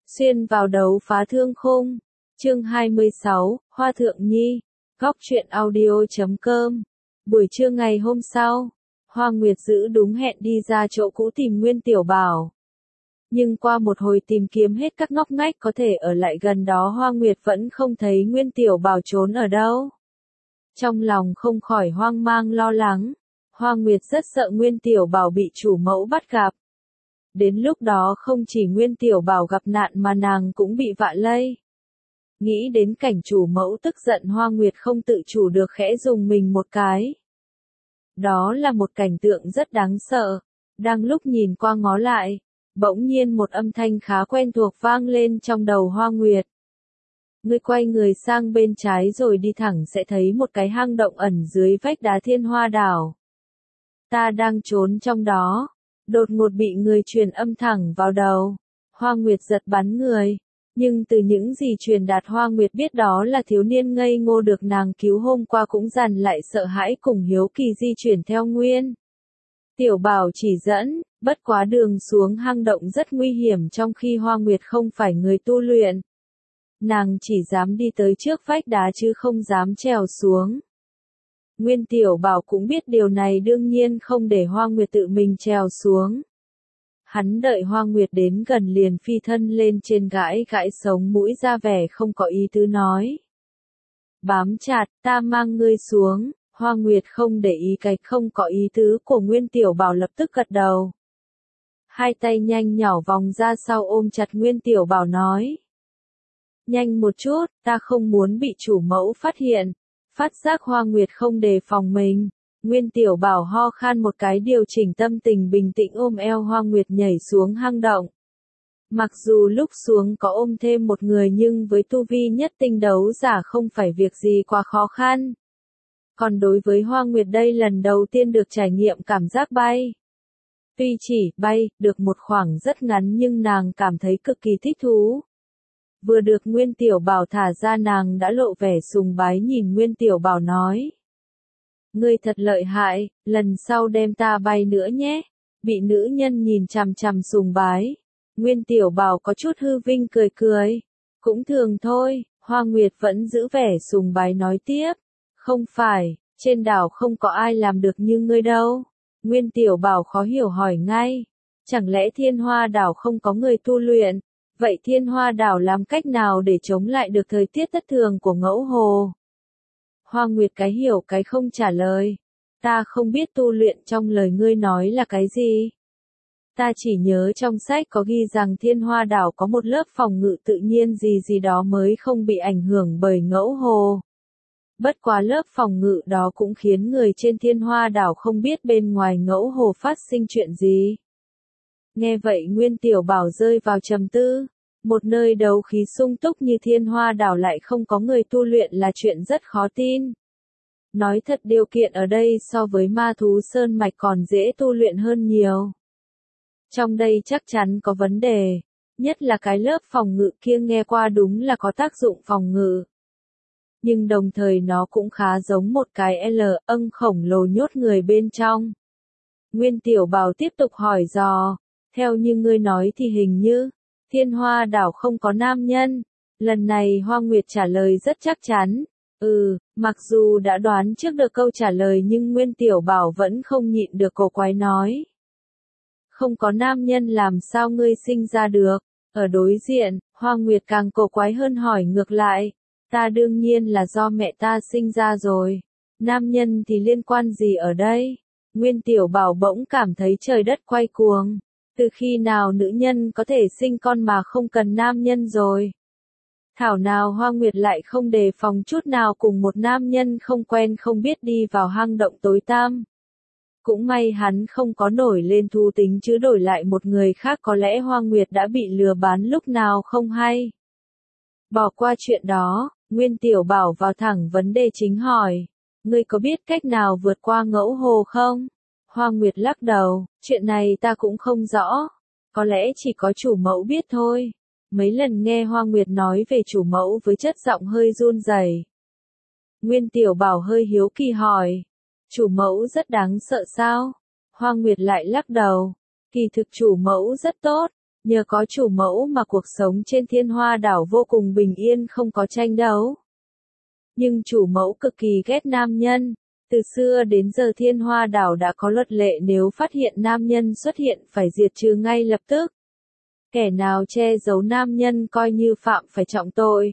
Xuyên vào đấu phá thương khung. Chương 26, Hoa Thượng Nhi. Góc truyện audio.com. Buổi trưa ngày hôm sau, Hoa Nguyệt giữ đúng hẹn đi ra chỗ cũ tìm Nguyên Tiểu Bảo. Nhưng qua một hồi tìm kiếm hết các ngóc ngách có thể ở lại gần đó, Hoa Nguyệt vẫn không thấy Nguyên Tiểu Bảo trốn ở đâu. Trong lòng không khỏi hoang mang lo lắng, Hoa Nguyệt rất sợ Nguyên Tiểu Bảo bị chủ mẫu bắt gặp. Đến lúc đó không chỉ Nguyên Tiểu Bảo gặp nạn mà nàng cũng bị vạ lây. Nghĩ đến cảnh chủ mẫu tức giận, Hoa Nguyệt không tự chủ được khẽ rùng mình một cái. Đó là một cảnh tượng rất đáng sợ. Đang lúc nhìn qua ngó lại, bỗng nhiên một âm thanh khá quen thuộc vang lên trong đầu Hoa Nguyệt. Ngươi quay người sang bên trái rồi đi thẳng sẽ thấy một cái hang động ẩn dưới vách đá Thiên Hoa Đảo. Ta đang trốn trong đó. Đột ngột bị người truyền âm thẳng vào đầu. Hoa Nguyệt giật bắn người. Nhưng từ những gì truyền đạt, Hoa Nguyệt biết đó là thiếu niên ngây ngô được nàng cứu hôm qua cũng dằn lại sợ hãi cùng hiếu kỳ di chuyển theo Nguyên Tiểu Bảo chỉ dẫn. Bất quá đường xuống hang động rất nguy hiểm, trong khi Hoa Nguyệt không phải người tu luyện. Nàng chỉ dám đi tới trước vách đá chứ không dám trèo xuống. Nguyên Tiểu Bảo cũng biết điều này, đương nhiên không để Hoa Nguyệt tự mình trèo xuống. Hắn đợi Hoa Nguyệt đến gần liền phi thân lên trên, gãi gãi sống mũi ra vẻ không có ý tứ nói. Bám chặt, ta mang ngươi xuống. Hoa Nguyệt không để ý cái không có ý tứ của Nguyên Tiểu Bảo, lập tức gật đầu. Hai tay nhanh nhỏ vòng ra sau ôm chặt Nguyên Tiểu Bảo nói. Nhanh một chút, ta không muốn bị chủ mẫu phát hiện. Phát giác Hoa Nguyệt không đề phòng mình, Nguyên Tiểu Bảo ho khan một cái, điều chỉnh tâm tình bình tĩnh ôm eo Hoa Nguyệt nhảy xuống hang động. Mặc dù lúc xuống có ôm thêm một người nhưng với tu vi nhất tinh đấu giả không phải việc gì quá khó khăn. Còn đối với Hoa Nguyệt đây lần đầu tiên được trải nghiệm cảm giác bay. Tuy chỉ bay được một khoảng rất ngắn nhưng nàng cảm thấy cực kỳ thích thú. Vừa được Nguyên Tiểu Bảo thả ra, nàng đã lộ vẻ sùng bái nhìn Nguyên Tiểu Bảo nói. Ngươi thật lợi hại, lần sau đem ta bay nữa nhé. Bị nữ nhân nhìn chằm chằm sùng bái. Nguyên Tiểu Bảo có chút hư vinh cười cười. Cũng thường thôi. Hoa Nguyệt vẫn giữ vẻ sùng bái nói tiếp. Không phải, trên đảo không có ai làm được như ngươi đâu. Nguyên Tiểu Bảo khó hiểu hỏi ngay. Chẳng lẽ Thiên Hoa Đảo không có người tu luyện? Vậy Thiên Hoa Đảo làm cách nào để chống lại được thời tiết thất thường của Ngẫu Hồ? Hoa Nguyệt cái hiểu cái không trả lời. Ta không biết tu luyện trong lời ngươi nói là cái gì. Ta chỉ nhớ trong sách có ghi rằng Thiên Hoa Đảo có một lớp phòng ngự tự nhiên gì gì đó mới không bị ảnh hưởng bởi Ngẫu Hồ. Bất quá lớp phòng ngự đó cũng khiến người trên Thiên Hoa Đảo không biết bên ngoài Ngẫu Hồ phát sinh chuyện gì. Nghe vậy Nguyên Tiểu Bảo rơi vào trầm tư. Một nơi đấu khí sung túc như Thiên Hoa Đảo lại không có người tu luyện là chuyện rất khó tin. Nói thật, điều kiện ở đây so với Ma Thú Sơn Mạch còn dễ tu luyện hơn nhiều. Trong đây chắc chắn có vấn đề. Nhất là cái lớp phòng ngự kia nghe qua đúng là có tác dụng phòng ngự. Nhưng đồng thời nó cũng khá giống một cái âng khổng lồ nhốt người bên trong. Nguyên Tiểu Bảo tiếp tục hỏi dò. Theo như ngươi nói thì hình như Thiên Hoa Đảo không có nam nhân. Lần này Hoa Nguyệt trả lời rất chắc chắn. Mặc dù đã đoán trước được câu trả lời nhưng Nguyên Tiểu Bảo vẫn không nhịn được cổ quái nói. Không có nam nhân làm sao ngươi sinh ra được? Ở đối diện, Hoa Nguyệt càng cổ quái hơn hỏi ngược lại. Ta đương nhiên là do mẹ ta sinh ra rồi. Nam nhân thì liên quan gì ở đây? Nguyên Tiểu Bảo bỗng cảm thấy trời đất quay cuồng. Từ khi nào nữ nhân có thể sinh con mà không cần nam nhân rồi? Thảo nào Hoa Nguyệt lại không đề phòng chút nào cùng một nam nhân không quen không biết đi vào hang động tối tăm. Cũng may hắn không có nổi lên thú tính chứ đổi lại một người khác có lẽ Hoa Nguyệt đã bị lừa bán lúc nào không hay. Bỏ qua chuyện đó, Nguyên Tiểu Bảo vào thẳng vấn đề chính hỏi. Ngươi có biết cách nào vượt qua Ngẫu Hồ không? Hoa Nguyệt lắc đầu, chuyện này ta cũng không rõ. Có lẽ chỉ có chủ mẫu biết thôi. Mấy lần nghe Hoa Nguyệt nói về chủ mẫu với chất giọng hơi run rẩy. Nguyên Tiểu Bảo hơi hiếu kỳ hỏi. Chủ mẫu rất đáng sợ sao? Hoa Nguyệt lại lắc đầu. Kỳ thực chủ mẫu rất tốt. Nhờ có chủ mẫu mà cuộc sống trên Thiên Hoa đảo vô cùng bình yên không có tranh đấu. Nhưng chủ mẫu cực kỳ ghét nam nhân. Từ xưa đến giờ Thiên Hoa đảo đã có luật lệ nếu phát hiện nam nhân xuất hiện phải diệt trừ ngay lập tức. Kẻ nào che giấu nam nhân coi như phạm phải trọng tội.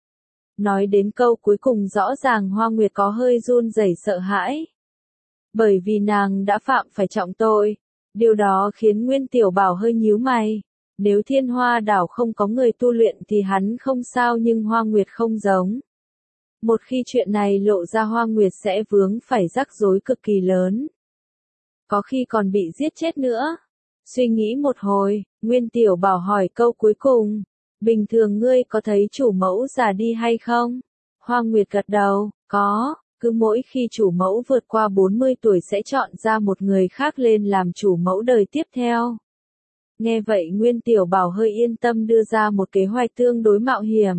Nói đến câu cuối cùng rõ ràng Hoa Nguyệt có hơi run rẩy sợ hãi. Bởi vì nàng đã phạm phải trọng tội. Điều đó khiến Nguyên Tiểu Bảo hơi nhíu mày. Nếu Thiên Hoa đảo không có người tu luyện thì hắn không sao nhưng Hoa Nguyệt không giống. Một khi chuyện này lộ ra Hoa Nguyệt sẽ vướng phải rắc rối cực kỳ lớn. Có khi còn bị giết chết nữa. Suy nghĩ một hồi, Nguyên Tiểu Bảo hỏi câu cuối cùng. Bình thường ngươi có thấy chủ mẫu già đi hay không? Hoa Nguyệt gật đầu, có, cứ mỗi khi chủ mẫu vượt qua 40 tuổi sẽ chọn ra một người khác lên làm chủ mẫu đời tiếp theo. Nghe vậy Nguyên Tiểu Bảo hơi yên tâm đưa ra một kế hoạch tương đối mạo hiểm.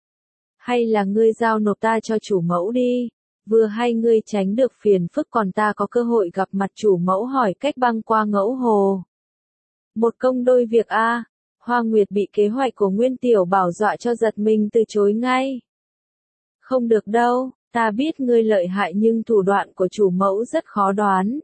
Hay là ngươi giao nộp ta cho chủ mẫu đi, vừa hay ngươi tránh được phiền phức còn ta có cơ hội gặp mặt chủ mẫu hỏi cách băng qua Ngẫu Hồ. Một công đôi việc a. Hoa Nguyệt bị kế hoạch của Nguyên Tiểu Bảo dọa cho giật mình từ chối ngay. Không được đâu, ta biết ngươi lợi hại nhưng thủ đoạn của chủ mẫu rất khó đoán.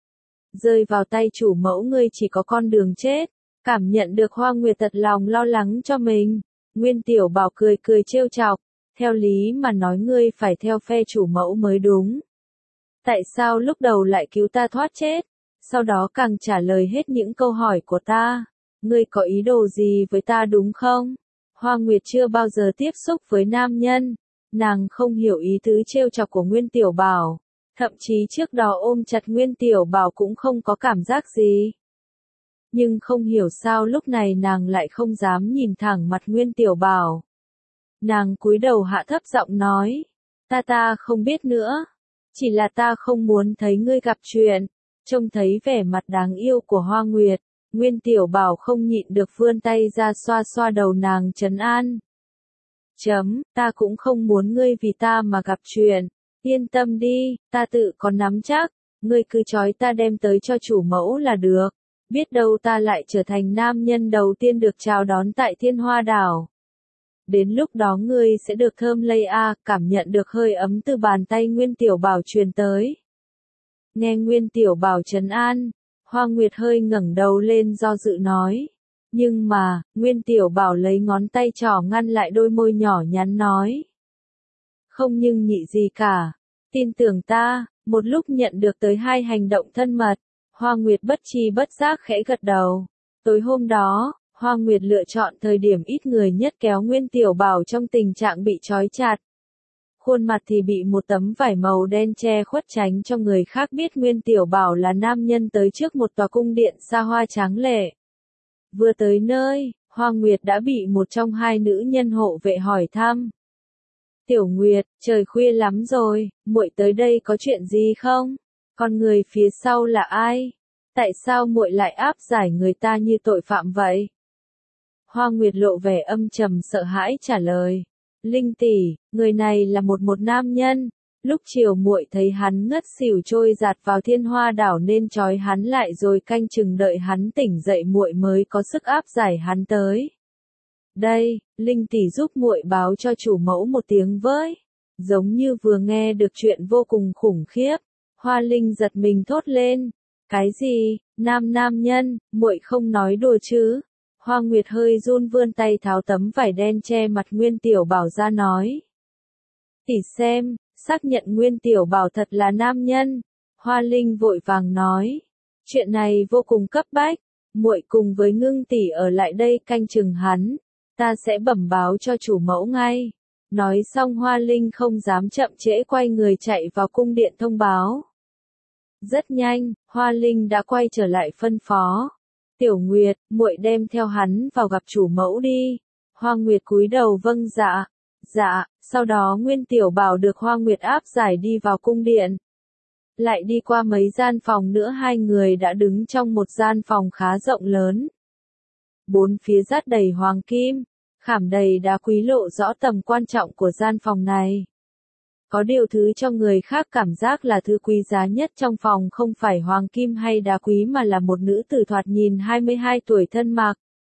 Rơi vào tay chủ mẫu ngươi chỉ có con đường chết. Cảm nhận được Hoa Nguyệt thật lòng lo lắng cho mình. Nguyên Tiểu Bảo cười cười trêu chọc. Theo lý mà nói ngươi phải theo phe chủ mẫu mới đúng. Tại sao lúc đầu lại cứu ta thoát chết? Sau đó càng trả lời hết những câu hỏi của ta. Ngươi có ý đồ gì với ta đúng không? Hoa Nguyệt chưa bao giờ tiếp xúc với nam nhân. Nàng không hiểu ý tứ trêu chọc của Nguyên Tiểu Bảo. Thậm chí trước đó ôm chặt Nguyên Tiểu Bảo cũng không có cảm giác gì. Nhưng không hiểu sao lúc này nàng lại không dám nhìn thẳng mặt Nguyên Tiểu Bảo. Nàng cúi đầu hạ thấp giọng nói. Ta không biết nữa. Chỉ là ta không muốn thấy ngươi gặp chuyện. Trông thấy vẻ mặt đáng yêu của Hoa Nguyệt. Nguyên Tiểu Bảo không nhịn được vươn tay ra xoa xoa đầu nàng trấn an. Ta cũng không muốn ngươi vì ta mà gặp chuyện. Yên tâm đi, ta tự có nắm chắc. Ngươi cứ trói ta đem tới cho chủ mẫu là được. Biết đâu ta lại trở thành nam nhân đầu tiên được chào đón tại Thiên Hoa đảo. Đến lúc đó ngươi sẽ được thơm lây cảm nhận được hơi ấm từ bàn tay Nguyên Tiểu Bảo truyền tới. Nghe Nguyên Tiểu Bảo trấn an, Hoa Nguyệt hơi ngẩng đầu lên do dự nói. Nhưng mà, Nguyên Tiểu Bảo lấy ngón tay trỏ ngăn lại đôi môi nhỏ nhắn nói. Không nhưng nhị gì cả. Tin tưởng ta, một lúc nhận được tới hai hành động thân mật. Hoa Nguyệt bất tri bất giác khẽ gật đầu. Tối hôm đó, Hoa Nguyệt lựa chọn thời điểm ít người nhất kéo Nguyên Tiểu Bảo trong tình trạng bị trói chặt. Khuôn mặt thì bị một tấm vải màu đen che khuất tránh cho người khác biết Nguyên Tiểu Bảo là nam nhân tới trước một tòa cung điện xa hoa tráng lệ. Vừa tới nơi, Hoa Nguyệt đã bị một trong hai nữ nhân hộ vệ hỏi thăm. Tiểu Nguyệt, trời khuya lắm rồi, muội tới đây có chuyện gì không? Còn người phía sau là ai? Tại sao muội lại áp giải người ta như tội phạm vậy? Hoa Nguyệt lộ vẻ âm trầm sợ hãi trả lời. Linh tỷ, người này là một nam nhân. Lúc chiều muội thấy hắn ngất xỉu trôi giạt vào Thiên Hoa đảo nên trói hắn lại rồi canh chừng đợi hắn tỉnh dậy muội mới có sức áp giải hắn tới. Đây, Linh tỷ giúp muội báo cho chủ mẫu một tiếng với. Giống như vừa nghe được chuyện vô cùng khủng khiếp. Hoa Linh giật mình thốt lên. Cái gì, nam nhân, muội không nói đùa chứ? Hoa Nguyệt hơi run vươn tay tháo tấm vải đen che mặt Nguyên Tiểu Bảo ra nói. Tỷ xem, xác nhận Nguyên Tiểu Bảo thật là nam nhân. Hoa Linh vội vàng nói. Chuyện này vô cùng cấp bách. Muội cùng với Ngưng tỷ ở lại đây canh chừng hắn. Ta sẽ bẩm báo cho chủ mẫu ngay. Nói xong Hoa Linh không dám chậm trễ quay người chạy vào cung điện thông báo. Rất nhanh, Hoa Linh đã quay trở lại phân phó. Tiểu Nguyệt, muội đem theo hắn vào gặp chủ mẫu đi. Hoa Nguyệt cúi đầu vâng dạ. Dạ, sau đó Nguyên Tiểu Bảo được Hoa Nguyệt áp giải đi vào cung điện. Lại đi qua mấy gian phòng nữa hai người đã đứng trong một gian phòng khá rộng lớn. Bốn phía dát đầy hoàng kim, khảm đầy đá quý lộ rõ tầm quan trọng của gian phòng này. Có điều thứ cho người khác cảm giác là thứ quý giá nhất trong phòng không phải hoàng kim hay đá quý mà là một nữ tử thoạt nhìn 22 tuổi thân mặc.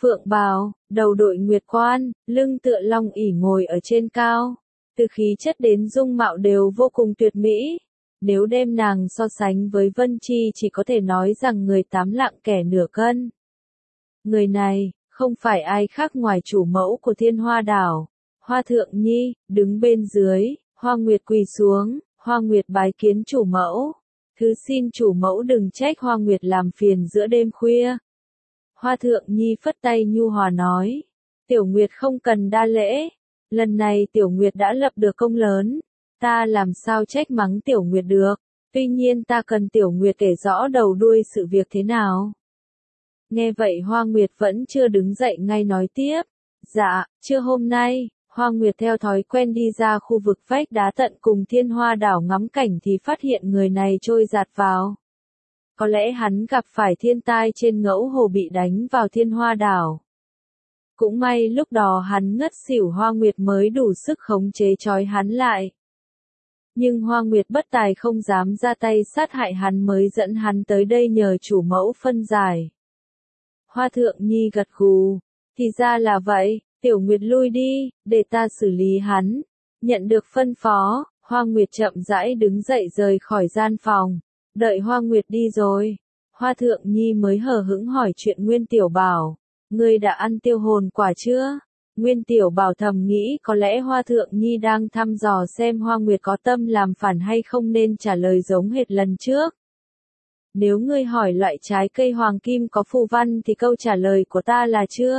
phượng bào, đầu đội nguyệt quan, lưng tựa long ỷ ngồi ở trên cao. Từ khí chất đến dung mạo đều vô cùng tuyệt mỹ. Nếu đem nàng so sánh với Vân Chi chỉ có thể nói rằng người tám lạng kẻ nửa cân. Người này, không phải ai khác ngoài chủ mẫu của Thiên Hoa Đảo. Hoa Thượng Nhi, đứng bên dưới, Hoa Nguyệt quỳ xuống, Hoa Nguyệt bái kiến chủ mẫu. Thứ xin chủ mẫu đừng trách Hoa Nguyệt làm phiền giữa đêm khuya. Hoa Thượng Nhi phất tay nhu hòa nói. Tiểu Nguyệt không cần đa lễ. Lần này Tiểu Nguyệt đã lập được công lớn. Ta làm sao trách mắng Tiểu Nguyệt được. Tuy nhiên ta cần Tiểu Nguyệt kể rõ đầu đuôi sự việc thế nào. Nghe vậy Hoa Nguyệt vẫn chưa đứng dậy ngay nói tiếp. Dạ, trưa hôm nay, Hoa Nguyệt theo thói quen đi ra khu vực vách đá tận cùng Thiên Hoa Đảo ngắm cảnh thì phát hiện người này trôi dạt vào. Có lẽ hắn gặp phải thiên tai trên Ngẫu Hồ bị đánh vào Thiên Hoa Đảo. Cũng may lúc đó hắn ngất xỉu, Hoa Nguyệt mới đủ sức khống chế trói hắn lại. Nhưng Hoa Nguyệt bất tài không dám ra tay sát hại hắn mới dẫn hắn tới đây nhờ chủ mẫu phân giải. Hoa Thượng Nhi gật gù. Thì ra là vậy, Tiểu Nguyệt lui đi, để ta xử lý hắn. Nhận được phân phó, Hoa Nguyệt chậm rãi đứng dậy rời khỏi gian phòng. Đợi Hoa Nguyệt đi rồi, Hoa Thượng Nhi mới hờ hững hỏi chuyện Nguyên Tiểu Bảo. Ngươi đã ăn tiêu hồn quả chưa? Nguyên Tiểu Bảo thầm nghĩ có lẽ Hoa Thượng Nhi đang thăm dò xem Hoa Nguyệt có tâm làm phản hay không nên trả lời giống hệt lần trước. Nếu ngươi hỏi loại trái cây hoàng kim có phù văn thì câu trả lời của ta là chưa.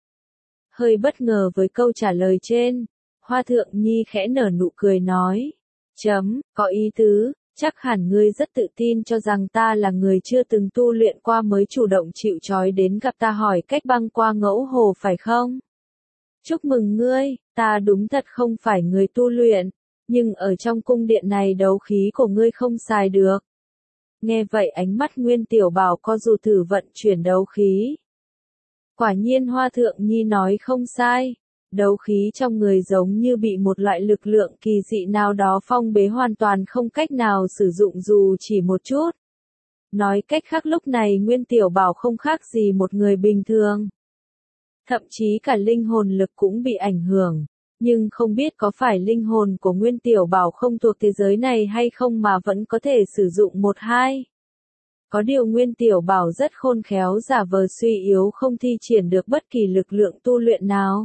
Hơi bất ngờ với câu trả lời trên, Hoa Thượng Nhi khẽ nở nụ cười nói. Có ý tứ, chắc hẳn ngươi rất tự tin cho rằng ta là người chưa từng tu luyện qua mới chủ động chịu trói đến gặp ta hỏi cách băng qua Ngẫu Hồ phải không? Chúc mừng ngươi, ta đúng thật không phải người tu luyện, nhưng ở trong cung điện này đấu khí của ngươi không xài được. Nghe vậy ánh mắt Nguyên Tiểu Bảo co rụt, thử vận chuyển đấu khí. Quả nhiên Hoa Thượng Nhi nói không sai, đấu khí trong người giống như bị một loại lực lượng kỳ dị nào đó phong bế, hoàn toàn không cách nào sử dụng dù chỉ một chút. Nói cách khác lúc này Nguyên Tiểu Bảo không khác gì một người bình thường. Thậm chí cả linh hồn lực cũng bị ảnh hưởng. Nhưng không biết có phải linh hồn của Nguyên Tiểu Bảo không thuộc thế giới này hay không mà vẫn có thể sử dụng một hai. Có điều Nguyên Tiểu Bảo rất khôn khéo giả vờ suy yếu, không thi triển được bất kỳ lực lượng tu luyện nào.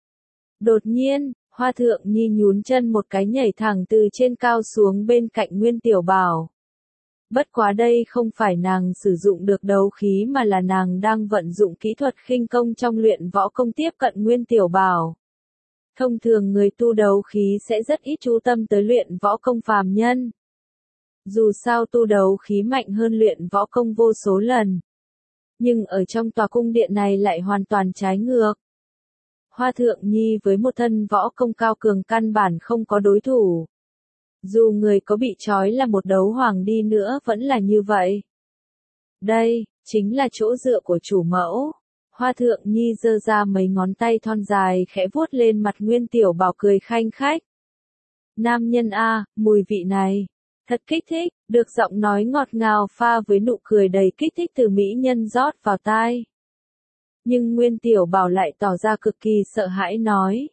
Đột nhiên, Hoa Thượng Nhi nhún chân một cái nhảy thẳng từ trên cao xuống bên cạnh Nguyên Tiểu Bảo. Bất quá đây không phải nàng sử dụng được đấu khí mà là nàng đang vận dụng kỹ thuật khinh công trong luyện võ công tiếp cận Nguyên Tiểu Bảo. Thông thường người tu đấu khí sẽ rất ít chú tâm tới luyện võ công phàm nhân. Dù sao tu đấu khí mạnh hơn luyện võ công vô số lần. Nhưng ở trong tòa cung điện này lại hoàn toàn trái ngược. Hoa Thượng Nhi với một thân võ công cao cường căn bản không có đối thủ. Dù người có bị trói là một đấu hoàng đi nữa vẫn là như vậy. Đây, chính là chỗ dựa của chủ mẫu. Hoa Thượng Nhi giơ ra mấy ngón tay thon dài khẽ vuốt lên mặt Nguyên Tiểu Bảo cười khanh khách. Nam nhân a, mùi vị này, thật kích thích, được giọng nói ngọt ngào pha với nụ cười đầy kích thích từ mỹ nhân rót vào tai. Nhưng Nguyên Tiểu Bảo lại tỏ ra cực kỳ sợ hãi nói.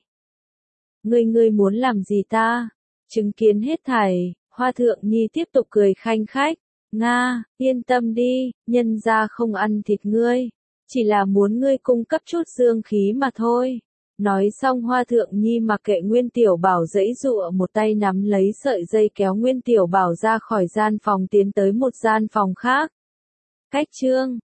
Ngươi muốn làm gì ta? Chứng kiến hết thảy, Hoa Thượng Nhi tiếp tục cười khanh khách. Nga, yên tâm đi, nhân gia không ăn thịt ngươi. Chỉ là muốn ngươi cung cấp chút dương khí mà thôi. Nói xong Hoa Thượng Nhi mặc kệ Nguyên Tiểu Bảo giãy giụa, một tay nắm lấy sợi dây kéo Nguyên Tiểu Bảo ra khỏi gian phòng tiến tới một gian phòng khác. Cách chương